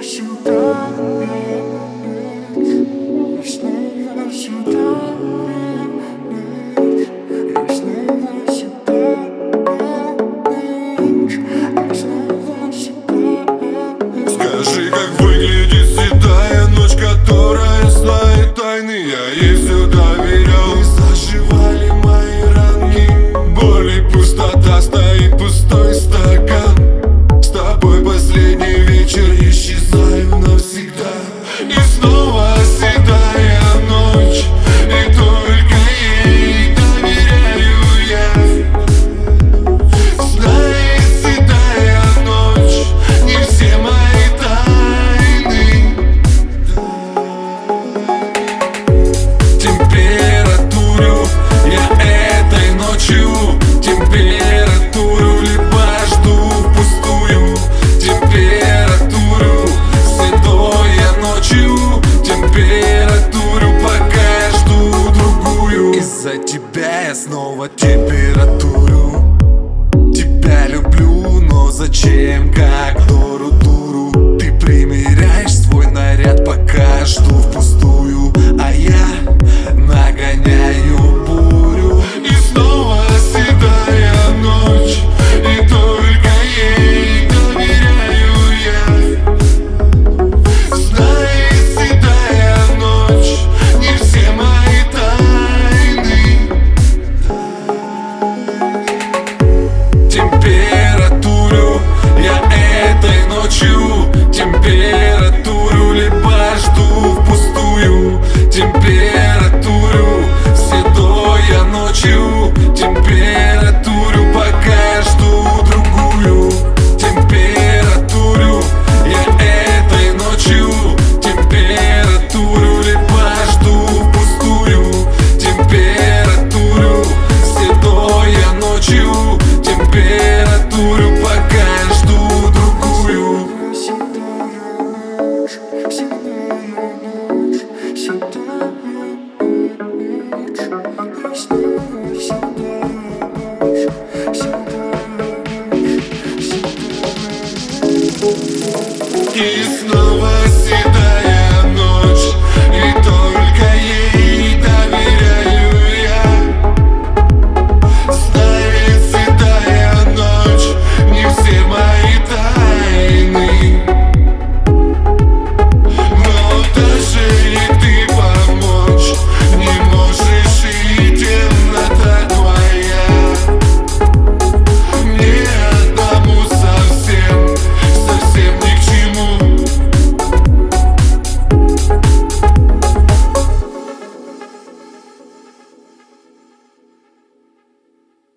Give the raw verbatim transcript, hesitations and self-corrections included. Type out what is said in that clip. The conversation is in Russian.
сюда, и снова сюда, и снова сюда, и снова сюда. Скажи, как выглядит седая ночь, которая знает тайны. Я ей все доверял, и заживали мои ранки. Боль и пустота, стоит пустой стакан. С тобой последний вечер, исчезаю навсегда. И снова седая ночь, и только ей доверяю я. Знает седая ночь не все мои тайны. Температуру я этой ночью, температуру либо жду впустую. Температуру седой я ночью, температуру пока жду другую. Из-за тебя я снова температуру. Тебя люблю, но зачем, как дуру дуру? Ты примеряешь свой наряд, пока жду впустую, а я нагоняю бурю. И снова седая ночь, и только ей доверяю я. Знает седая ночь не все мои тайны. Температуру я этой ночью, температуру либо жду впустую. Температуру седой я ночью, температуру пока жду другую. Температуру я этой ночью, температуру либо жду впустую. Температуру седой я ночью, температуру пока жду другую. И снова сидишь.